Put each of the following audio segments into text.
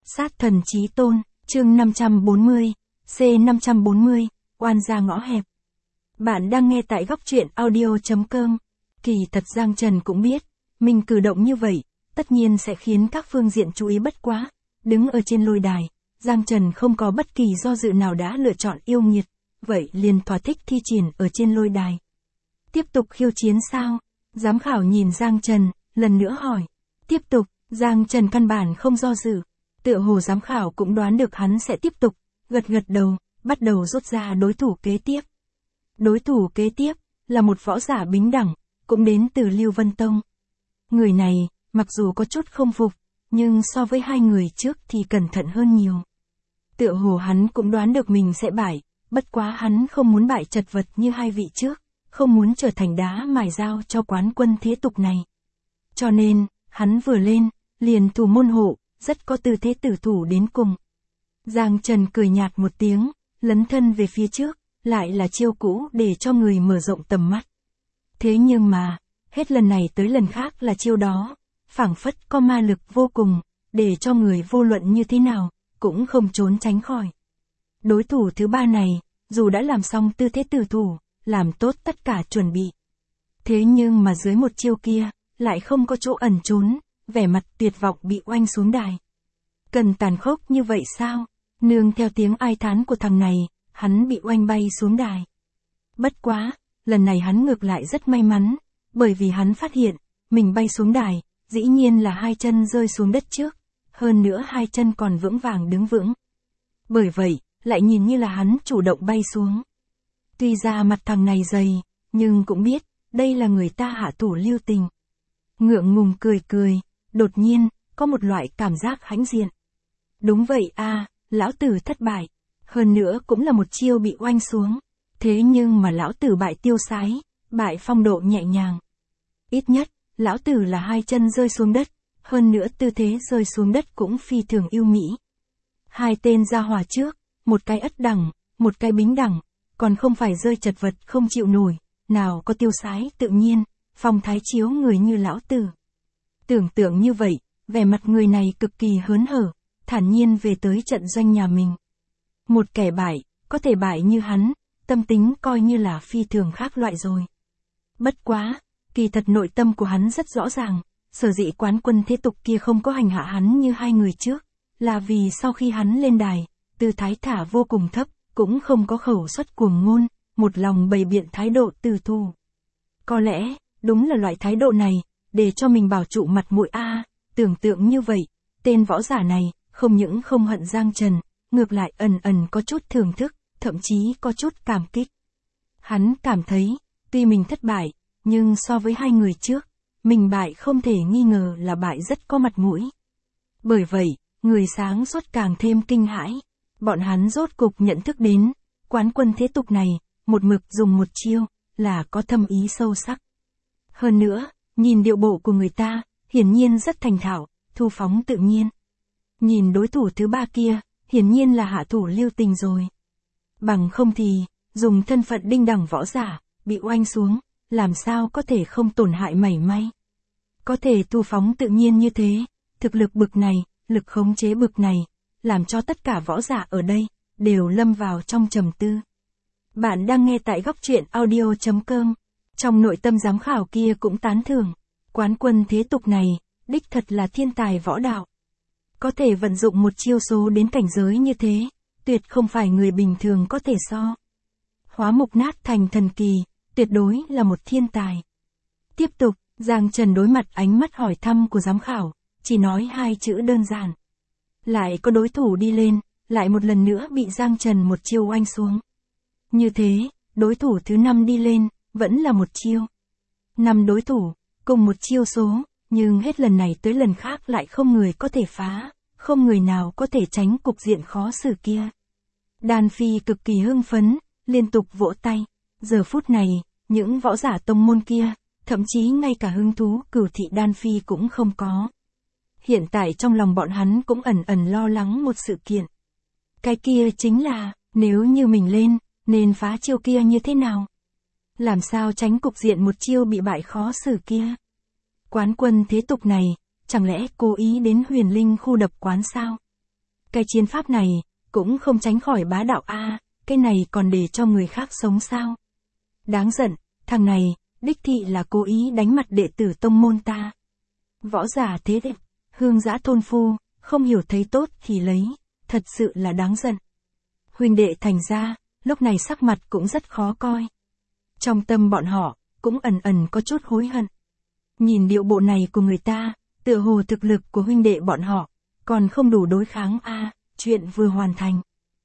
Sát thần chí tôn, chương 540, C540, oan gia ngõ hẹp. Bạn đang nghe tại góc truyện audio.com. Kỳ thật Giang Trần cũng biết, mình cử động như vậy, tất nhiên sẽ khiến các phương diện chú ý bất quá. Đứng ở trên lôi đài, Giang Trần không có bất kỳ do dự nào đã lựa chọn yêu nghiệt, vậy liền thỏa thích thi triển ở trên lôi đài. Tiếp tục khiêu chiến sao? Giám khảo nhìn Giang Trần, lần nữa hỏi. Tiếp tục, Giang Trần căn bản không do dự. Tựa hồ giám khảo cũng đoán được hắn sẽ tiếp tục, gật đầu, bắt đầu rút ra đối thủ kế tiếp. Đối thủ kế tiếp, là một võ giả bính đẳng, cũng đến từ Lưu Vân Tông. Người này, mặc dù có chút không phục, nhưng so với hai người trước thì cẩn thận hơn nhiều. Tựa hồ hắn cũng đoán được mình sẽ bại, bất quá hắn không muốn bại chật vật như hai vị trước, không muốn trở thành đá mài dao cho quán quân thế tục này. Cho nên, hắn vừa lên, liền thủ môn hộ, rất có tư thế tử thủ đến cùng. Giang Trần cười nhạt một tiếng, lấn thân về phía trước, lại là chiêu cũ để cho người mở rộng tầm mắt. Thế nhưng mà, hết lần này tới lần khác là chiêu đó, phảng phất có ma lực vô cùng, để cho người vô luận như thế nào, cũng không trốn tránh khỏi. Đối thủ thứ ba này, dù đã làm xong tư thế tử thủ, làm tốt tất cả chuẩn bị. Thế nhưng mà dưới một chiêu kia, lại không có chỗ ẩn trốn, vẻ mặt tuyệt vọng bị oanh xuống đài. Cần tàn khốc như vậy sao? Nương theo tiếng ai thán của thằng này, hắn bị oanh bay xuống đài. Bất quá, lần này hắn ngược lại rất may mắn, bởi vì hắn phát hiện, mình bay xuống đài, dĩ nhiên là hai chân rơi xuống đất trước, hơn nữa hai chân còn vững vàng đứng vững. Bởi vậy, lại nhìn như là hắn chủ động bay xuống. Tuy ra mặt thằng này dày, nhưng cũng biết, đây là người ta hạ thủ lưu tình. Ngượng ngùng cười, đột nhiên, có một loại cảm giác hãnh diện. Đúng vậy a, lão tử thất bại. Hơn nữa cũng là một chiêu bị oanh xuống. Thế nhưng mà lão tử bại tiêu sái, bại phong độ nhẹ nhàng. Ít nhất, lão tử là hai chân rơi xuống đất, hơn nữa tư thế rơi xuống đất cũng phi thường yêu mỹ. Hai tên gia hỏa trước, một cái ất đẳng, một cái bính đẳng, còn không phải rơi chật vật không chịu nổi, nào có tiêu sái tự nhiên, phong thái chiếu người như lão tử. Tưởng tượng như vậy, vẻ mặt người này cực kỳ hớn hở, thản nhiên về tới trận doanh nhà mình. Một kẻ bại, có thể bại như hắn, tâm tính coi như là phi thường khác loại rồi. Bất quá, kỳ thật nội tâm của hắn rất rõ ràng, sở dĩ quán quân thế tục kia không có hành hạ hắn như hai người trước, là vì sau khi hắn lên đài, tư thái thả vô cùng thấp, cũng không có khẩu xuất cuồng ngôn, một lòng bày biện thái độ từ thù. Có lẽ, đúng là loại thái độ này, để cho mình bảo trụ mặt mũi a. Tưởng tượng như vậy, tên võ giả này, không những không hận Giang Trần, ngược lại ẩn có chút thưởng thức, thậm chí có chút cảm kích. Hắn cảm thấy, tuy mình thất bại, nhưng so với hai người trước, mình bại không thể nghi ngờ là bại rất có mặt mũi. Bởi vậy, người sáng suốt càng thêm kinh hãi. Bọn hắn rốt cục nhận thức đến, quán quân thế tục này, một mực dùng một chiêu, là có thâm ý sâu sắc. Hơn nữa, nhìn điệu bộ của người ta, hiển nhiên rất thành thạo, thu phóng tự nhiên. Nhìn đối thủ thứ ba kia, hiển nhiên là hạ thủ lưu tình rồi. Bằng không thì, dùng thân phận đinh đẳng võ giả, bị oanh xuống, làm sao có thể không tổn hại mảy may. Có thể thu phóng tự nhiên như thế, thực lực bực này, lực khống chế bực này, làm cho tất cả võ giả ở đây, đều lâm vào trong trầm tư. Bạn đang nghe tại góc truyện audio.com. Trong nội tâm giám khảo kia cũng tán thưởng, quán quân thế tục này, đích thật là thiên tài võ đạo. Có thể vận dụng một chiêu số đến cảnh giới như thế, tuyệt không phải người bình thường có thể so. Hóa mục nát thành thần kỳ, tuyệt đối là một thiên tài. Tiếp tục, Giang Trần đối mặt ánh mắt hỏi thăm của giám khảo, chỉ nói hai chữ đơn giản. Lại có đối thủ đi lên, lại một lần nữa bị Giang Trần một chiêu oanh xuống. Như thế, đối thủ thứ 5 đi lên, vẫn là một chiêu. 5 đối thủ, cùng một chiêu số, nhưng hết lần này tới lần khác lại không người có thể phá, không người nào có thể tránh cục diện khó xử kia. Đan Phi cực kỳ hưng phấn, liên tục vỗ tay. Giờ phút này, những võ giả tông môn kia, thậm chí ngay cả hứng thú cửu thị Đan Phi cũng không có. Hiện tại trong lòng bọn hắn cũng ẩn lo lắng một sự kiện. Cái kia chính là, nếu như mình lên, nên phá chiêu kia như thế nào? Làm sao tránh cục diện một chiêu bị bại khó xử kia? Quán quân thế tục này, chẳng lẽ cố ý đến Huyền Linh khu đập quán sao? Cái chiến pháp này, cũng không tránh khỏi bá đạo a, cái này còn để cho người khác sống sao? Đáng giận, thằng này, đích thị là cố ý đánh mặt đệ tử tông môn ta. Võ giả thế đẹp, hương dã thôn phu, không hiểu thấy tốt thì lấy, thật sự là đáng giận. Huynh đệ Thành ra, lúc này sắc mặt cũng rất khó coi. Trong tâm bọn họ, cũng ẩn ẩn có chút hối hận. Nhìn điệu bộ này của người ta, tựa hồ thực lực của huynh đệ bọn họ, còn không đủ đối kháng a, chuyện vừa hoàn thành.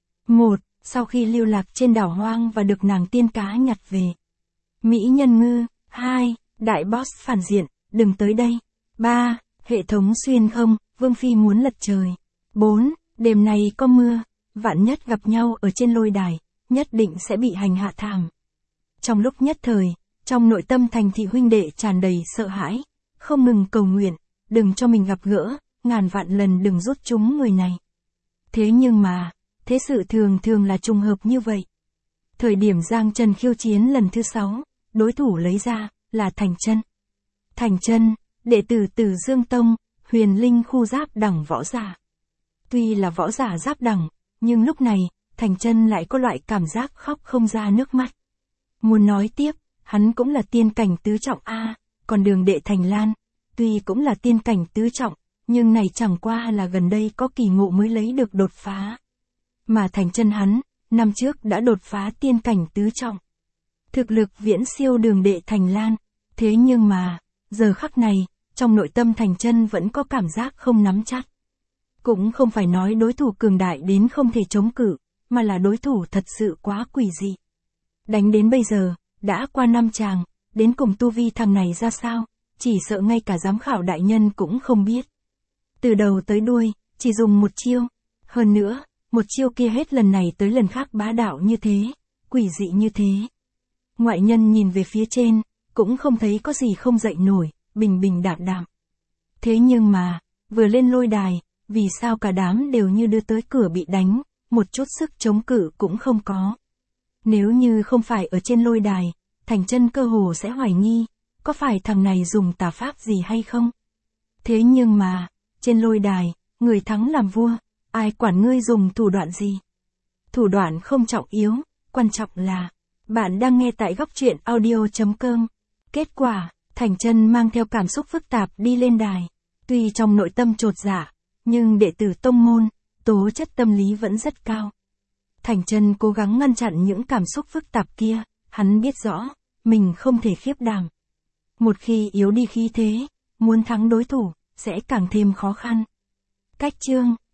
1. Sau khi lưu lạc trên đảo hoang và được nàng tiên cá nhặt về. Mỹ nhân ngư. 2. Đại boss phản diện, đừng tới đây. 3. Hệ thống xuyên không, Vương Phi muốn lật trời. 4. Đêm nay có mưa, vạn nhất gặp nhau ở trên lôi đài, nhất định sẽ bị hành hạ thảm. Trong lúc nhất thời, trong nội tâm Thành thị huynh đệ tràn đầy sợ hãi, không ngừng cầu nguyện, đừng cho mình gặp gỡ, ngàn vạn lần đừng rút chúng người này. Thế nhưng mà, thế sự thường thường là trùng hợp như vậy. Thời điểm Giang Trần khiêu chiến lần thứ 6, đối thủ lấy ra, là Thành Chân. Thành Chân, đệ tử Tử Dương Tông, Huyền Linh khu giáp đẳng võ giả. Tuy là võ giả giáp đẳng, nhưng lúc này, Thành Chân lại có loại cảm giác khóc không ra nước mắt. Muốn nói tiếp, hắn cũng là tiên cảnh tứ trọng a, còn Đường đệ Thành Lan, tuy cũng là tiên cảnh tứ trọng, nhưng này chẳng qua là gần đây có kỳ ngộ mới lấy được đột phá. Mà Thành Chân hắn, năm trước đã đột phá tiên cảnh tứ trọng. Thực lực viễn siêu Đường đệ Thành Lan, thế nhưng mà, giờ khắc này, trong nội tâm Thành Chân vẫn có cảm giác không nắm chắc. Cũng không phải nói đối thủ cường đại đến không thể chống cự, mà là đối thủ thật sự quá quỷ dị. Đánh đến bây giờ, đã qua 5 tràng, đến cùng tu vi thằng này ra sao, chỉ sợ ngay cả giám khảo đại nhân cũng không biết. Từ đầu tới đuôi, chỉ dùng một chiêu. Hơn nữa, một chiêu kia hết lần này tới lần khác bá đạo như thế, quỷ dị như thế. Ngoại nhân nhìn về phía trên, cũng không thấy có gì không dậy nổi, bình bình đạm đạm. Thế nhưng mà, vừa lên lôi đài, vì sao cả đám đều như đưa tới cửa bị đánh, một chút sức chống cự cũng không có. Nếu như không phải ở trên lôi đài, Thành Chân cơ hồ sẽ hoài nghi, có phải thằng này dùng tà pháp gì hay không? Thế nhưng mà, trên lôi đài, người thắng làm vua, ai quản ngươi dùng thủ đoạn gì? Thủ đoạn không trọng yếu, quan trọng là, bạn đang nghe tại góc truyện audio.com. Kết quả, Thành Chân mang theo cảm xúc phức tạp đi lên đài. Tuy trong nội tâm chột dạ, nhưng đệ tử tông môn, tố chất tâm lý vẫn rất cao. Thành Chân cố gắng ngăn chặn những cảm xúc phức tạp kia, hắn biết rõ, mình không thể khiếp đảm. Một khi yếu đi khí thế, muốn thắng đối thủ, sẽ càng thêm khó khăn. Cách chương